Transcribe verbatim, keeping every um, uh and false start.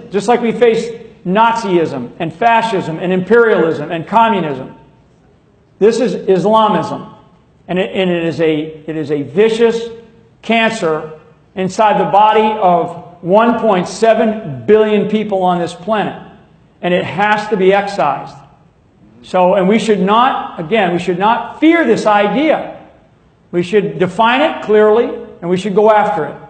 just like we face Nazism and fascism and imperialism and communism. This is Islamism. And it, and it is a, it is a vicious cancer inside the body of one point seven billion people on this planet. And it has to be excised. So, and we should not, again, we should not fear this idea. We should define it clearly, and we should go after it.